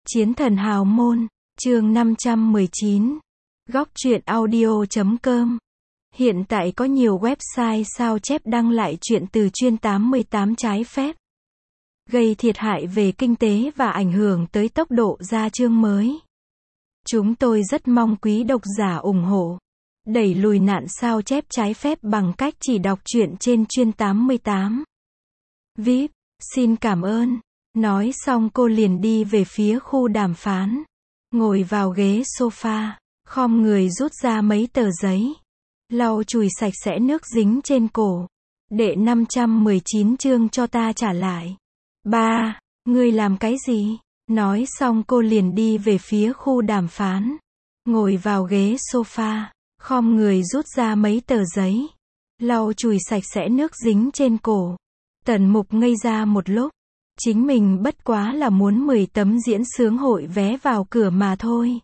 Chiến thần hào môn, chương 519. Góc truyện audio.com. Hiện tại có nhiều website sao chép đăng lại truyện từ chuyên 88 trái phép, gây thiệt hại về kinh tế và ảnh hưởng tới tốc độ ra chương mới. Chúng tôi rất mong quý độc giả ủng hộ, đẩy lùi nạn sao chép trái phép bằng cách chỉ đọc truyện trên chuyên 88. VIP, xin cảm ơn. Nói xong cô liền đi về phía khu đàm phán. Ngồi vào ghế sofa, khom người rút ra mấy tờ giấy, lau chùi sạch sẽ nước dính trên cổ. Đệ 519 chương cho ta trả lại. Ba, ngươi làm cái gì? Nói xong cô liền đi về phía khu đàm phán. Ngồi vào ghế sofa, khom người rút ra mấy tờ giấy, lau chùi sạch sẽ nước dính trên cổ. Tần Mục ngây ra một lúc. Chính mình bất quá là muốn 10 tấm diễn sướng hội vé vào cửa mà thôi.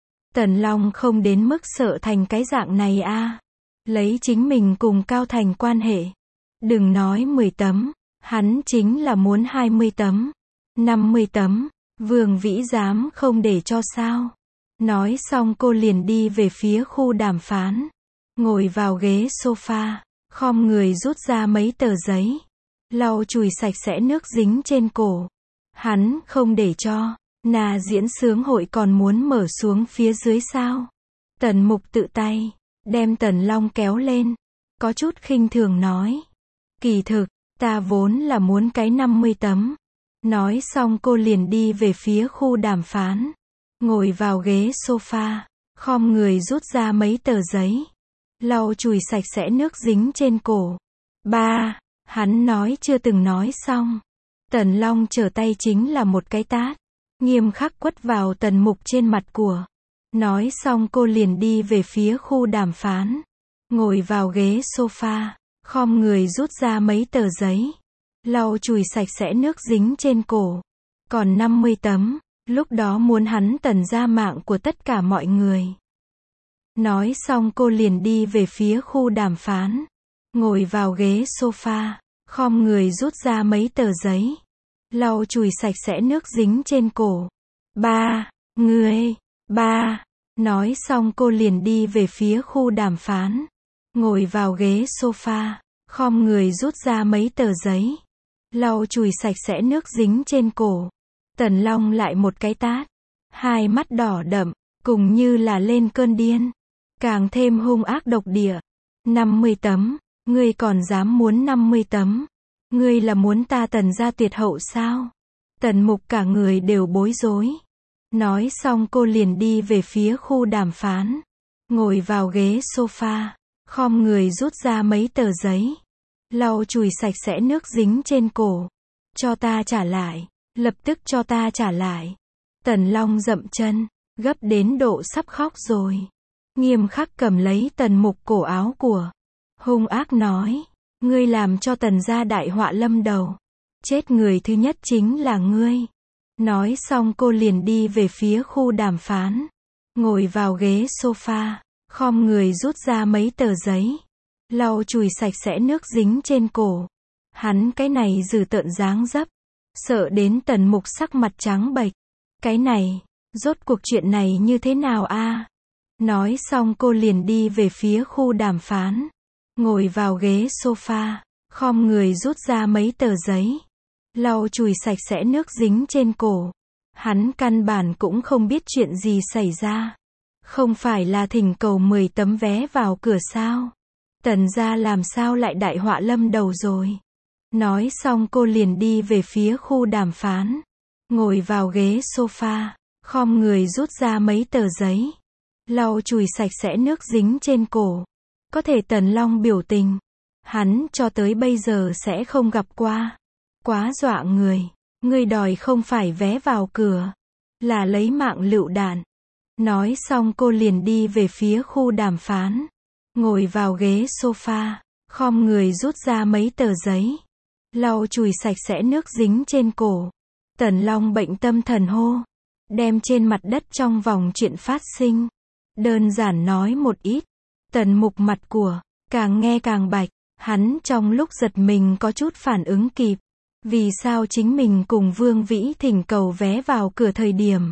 Tần Long không đến mức sợ thành cái dạng này a. Lấy chính mình cùng Cao Thành quan hệ, đừng nói 10 tấm, hắn chính là muốn 20 tấm, 50 tấm, Vương Vĩ dám không để cho sao. Nói xong cô liền đi về phía khu đàm phán. Ngồi vào ghế sofa, khom người rút ra mấy tờ giấy, lau chùi sạch sẽ nước dính trên cổ. Hắn không để cho. Nà diễn sướng hội còn muốn mở xuống phía dưới sao? Tần Mục tự tay đem Tần Long kéo lên, có chút khinh thường nói. Kỳ thực, ta vốn là muốn cái 50 tấm. Nói xong cô liền đi về phía khu đàm phán. Ngồi vào ghế sofa, khom người rút ra mấy tờ giấy, lau chùi sạch sẽ nước dính trên cổ. Ba, hắn nói chưa từng nói xong. Tần Long trở tay chính là một cái tát, nghiêm khắc quất vào Tần Mục trên mặt của. Nói xong cô liền đi về phía khu đàm phán. Ngồi vào ghế sofa, khom người rút ra mấy tờ giấy, lau chùi sạch sẽ nước dính trên cổ. Còn 50 tấm, lúc đó muốn hắn Tần ra mạng của tất cả mọi người. Nói xong cô liền đi về phía khu đàm phán. Ngồi vào ghế sofa, khom người rút ra mấy tờ giấy, lau chùi sạch sẽ nước dính trên cổ. Ba, ngươi, ba. Nói xong cô liền đi về phía khu đàm phán. Ngồi vào ghế sofa, khom người rút ra mấy tờ giấy, lau chùi sạch sẽ nước dính trên cổ. Tần Long lại một cái tát, hai mắt đỏ đậm, cùng như là lên cơn điên, càng thêm hung ác độc địa. 50 tấm, ngươi còn dám muốn 50 tấm? Ngươi là muốn ta Tần ra tuyệt hậu sao? Tần Mục cả người đều bối rối. Nói xong cô liền đi về phía khu đàm phán. Ngồi vào ghế sofa, khom người rút ra mấy tờ giấy, lau chùi sạch sẽ nước dính trên cổ. Cho ta trả lại, lập tức cho ta trả lại. Tần Long dậm chân, gấp đến độ sắp khóc rồi. Nghiêm khắc cầm lấy Tần Mục cổ áo của, hung ác nói. Ngươi làm cho Tần gia đại họa lâm đầu. Chết người thứ nhất chính là ngươi. Nói xong cô liền đi về phía khu đàm phán. Ngồi vào ghế sofa, khom người rút ra mấy tờ giấy, lau chùi sạch sẽ nước dính trên cổ. Hắn cái này dừ tợn dáng dấp, sợ đến Tần Mục sắc mặt trắng bệch. Cái này, rốt cuộc chuyện này như thế nào a? Nói xong cô liền đi về phía khu đàm phán. Ngồi vào ghế sofa, khom người rút ra mấy tờ giấy, lau chùi sạch sẽ nước dính trên cổ. Hắn căn bản cũng không biết chuyện gì xảy ra. Không phải là thỉnh cầu 10 tấm vé vào cửa sao? Tần gia làm sao lại đại họa lâm đầu rồi? Nói xong cô liền đi về phía khu đàm phán. Ngồi vào ghế sofa, khom người rút ra mấy tờ giấy, lau chùi sạch sẽ nước dính trên cổ. Có thể Tần Long biểu tình, hắn cho tới bây giờ sẽ không gặp qua. Quá dọa người. Ngươi đòi không phải vé vào cửa, là lấy mạng lựu đạn. Nói xong cô liền đi về phía khu đàm phán. Ngồi vào ghế sofa, khom người rút ra mấy tờ giấy, lau chùi sạch sẽ nước dính trên cổ. Tần Long bệnh tâm thần hô, đem trên mặt đất trong vòng chuyện phát sinh, đơn giản nói một ít. Tần Mục mặt của, càng nghe càng bạch. Hắn trong lúc giật mình có chút phản ứng kịp. Vì sao chính mình cùng Vương Vĩ thỉnh cầu vé vào cửa thời điểm.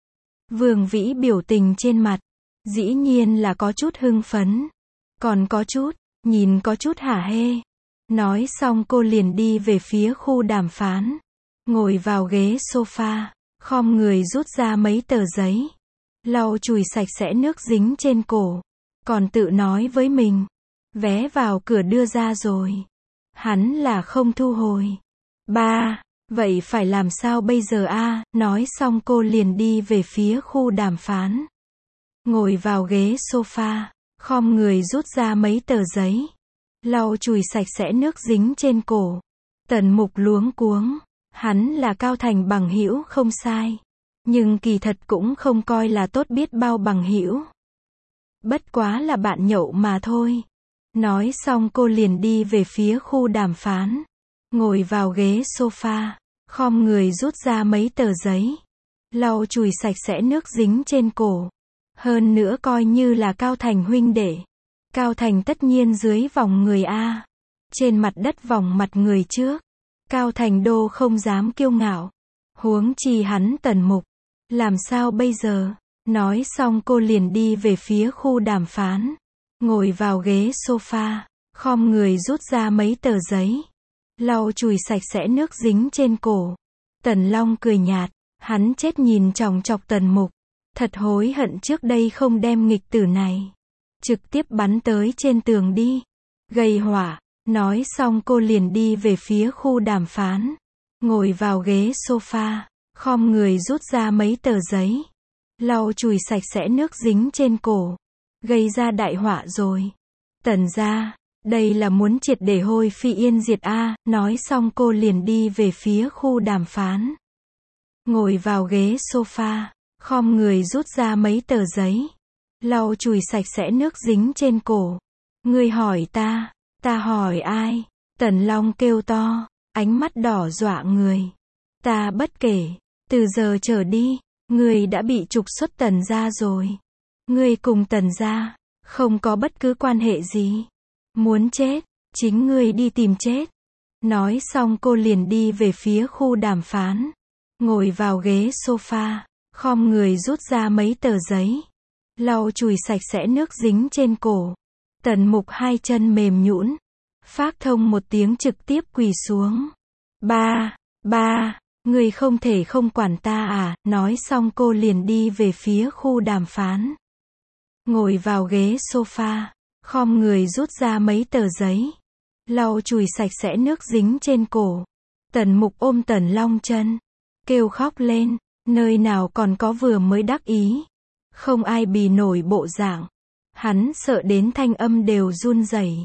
Vương Vĩ biểu tình trên mặt, dĩ nhiên là có chút hưng phấn, còn có chút, nhìn có chút hả hê. Nói xong cô liền đi về phía khu đàm phán, ngồi vào ghế sofa, khom người rút ra mấy tờ giấy, lau chùi sạch sẽ nước dính trên cổ, còn tự nói với mình, vé vào cửa đưa ra rồi, hắn là không thu hồi. Ba, vậy phải làm sao bây giờ a? Nói xong cô liền đi về phía khu đàm phán, ngồi vào ghế sofa, khom người rút ra mấy tờ giấy, lau chùi sạch sẽ nước dính trên cổ. Tần Mục luống cuống, hắn là Cao Thành bằng hữu không sai, nhưng kỳ thật cũng không coi là tốt biết bao bằng hữu. Bất quá là bạn nhậu mà thôi. Nói xong cô liền đi về phía khu đàm phán, ngồi vào ghế sofa, khom người rút ra mấy tờ giấy, lau chùi sạch sẽ nước dính trên cổ. Hơn nữa coi như là Cao Thành huynh đệ. Cao Thành tất nhiên dưới vòng người A, trên mặt đất vòng mặt người trước. Cao Thành đô không dám kiêu ngạo, huống chi hắn Tần Mục. Làm sao bây giờ? Nói xong cô liền đi về phía khu đàm phán, ngồi vào ghế sofa, khom người rút ra mấy tờ giấy, lau chùi sạch sẽ nước dính trên cổ. Tần Long cười nhạt, hắn chết nhìn chòng chọc Tần Mục, thật hối hận trước đây không đem nghịch tử này trực tiếp bắn tới trên tường đi, gây họa. Nói xong cô liền đi về phía khu đàm phán, ngồi vào ghế sofa, khom người rút ra mấy tờ giấy, lau chùi sạch sẽ nước dính trên cổ. Gây ra đại họa rồi. Tần gia, đây là muốn triệt để hôi phi yên diệt a. Nói xong cô liền đi về phía khu đàm phán, ngồi vào ghế sofa, khom người rút ra mấy tờ giấy, lau chùi sạch sẽ nước dính trên cổ. Ngươi hỏi ta hỏi ai? Tần Long kêu to, ánh mắt đỏ dọa người. Ta bất kể, từ giờ trở đi, ngươi đã bị trục xuất Tần gia rồi. Ngươi cùng Tần gia không có bất cứ quan hệ gì. Muốn chết, chính ngươi đi tìm chết. Nói xong cô liền đi về phía khu đàm phán, ngồi vào ghế sofa, khom người rút ra mấy tờ giấy, lau chùi sạch sẽ nước dính trên cổ. Tần Mục hai chân mềm nhũn, phác thông một tiếng trực tiếp quỳ xuống. Ba, ngươi không thể không quản ta à? Nói xong cô liền đi về phía khu đàm phán, ngồi vào ghế sofa, khom người rút ra mấy tờ giấy, lau chùi sạch sẽ nước dính trên cổ. Tần Mục ôm Tần Long chân, kêu khóc lên, nơi nào còn có vừa mới đắc ý, không ai bì nổi bộ dạng. Hắn sợ đến thanh âm đều run rẩy.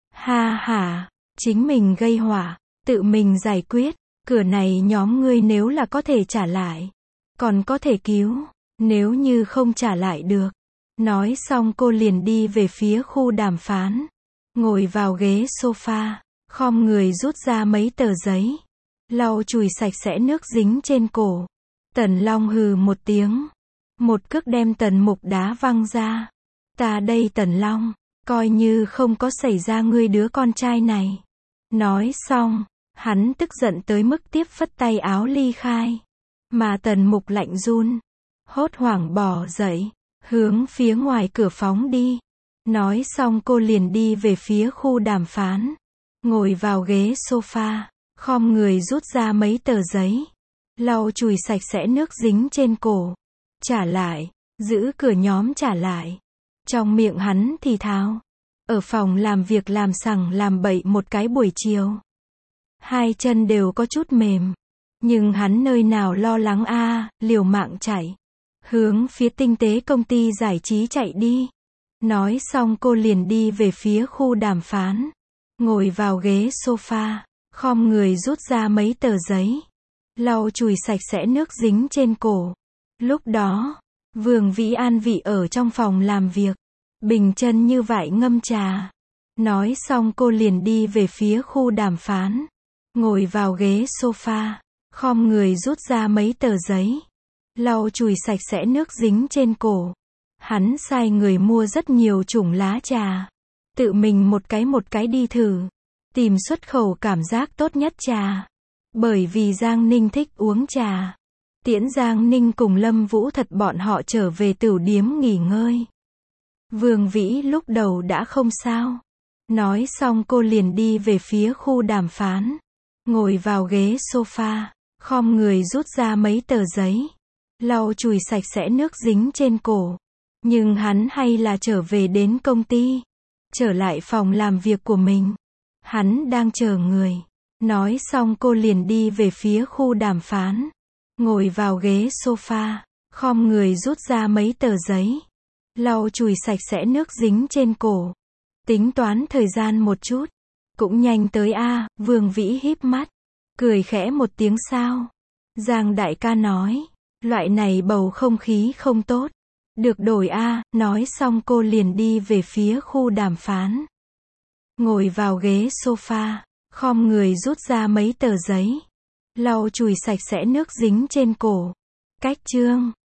Ha ha, chính mình gây họa, tự mình giải quyết, cửa này nhóm ngươi nếu là có thể trả lại, còn có thể cứu, nếu như không trả lại được. Nói xong cô liền đi về phía khu đàm phán, ngồi vào ghế sofa, khom người rút ra mấy tờ giấy, lau chùi sạch sẽ nước dính trên cổ. Tần Long hừ một tiếng, một cước đem Tần Mục đá văng ra. Ta đây Tần Long, coi như không có xảy ra ngươi đứa con trai này. Nói xong, hắn tức giận tới mức tiếp phất tay áo ly khai. Mà Tần Mục lạnh run, hốt hoảng bỏ dậy, hướng phía ngoài cửa phóng đi. Nói xong cô liền đi về phía khu đàm phán, ngồi vào ghế sofa, khom người rút ra mấy tờ giấy, lau chùi sạch sẽ nước dính trên cổ. Trả lại, giữ cửa nhóm trả lại. Trong miệng hắn thì thào, ở phòng làm việc làm sằng làm bậy một cái buổi chiều. Hai chân đều có chút mềm, nhưng hắn nơi nào lo lắng a, liều mạng chạy, hướng phía tinh tế công ty giải trí chạy đi. Nói xong cô liền đi về phía khu đàm phán, ngồi vào ghế sofa, khom người rút ra mấy tờ giấy, lau chùi sạch sẽ nước dính trên cổ. Lúc đó, Vương Vĩ an vị ở trong phòng làm việc, bình chân như vại ngâm trà. Nói xong cô liền đi về phía khu đàm phán, ngồi vào ghế sofa, khom người rút ra mấy tờ giấy, lau chùi sạch sẽ nước dính trên cổ. Hắn sai người mua rất nhiều chủng lá trà, tự mình một cái đi thử, tìm xuất khẩu cảm giác tốt nhất trà. Bởi vì Giang Ninh thích uống trà. Tiễn Giang Ninh cùng Lâm Vũ Thật bọn họ trở về tửu điếm nghỉ ngơi. Vương Vĩ lúc đầu đã không sao. Nói xong cô liền đi về phía khu đàm phán. Ngồi vào ghế sofa, khom người rút ra mấy tờ giấy. Lau chùi sạch sẽ nước dính trên cổ. Nhưng hắn hay là trở về đến công ty. Trở lại phòng làm việc của mình. Hắn đang chờ người. Nói xong cô liền đi về phía khu đàm phán. Ngồi vào ghế sofa, khom người rút ra mấy tờ giấy. Lau chùi sạch sẽ nước dính trên cổ. Tính toán thời gian một chút. Cũng nhanh tới a. Vương Vĩ híp mắt. Cười khẽ một tiếng sao. Giang đại ca nói. Loại này bầu không khí không tốt. Được đổi a. Nói xong cô liền đi về phía khu đàm phán. Ngồi vào ghế sofa, khom người rút ra mấy tờ giấy. Lau chùi sạch sẽ nước dính trên cổ. Cách chương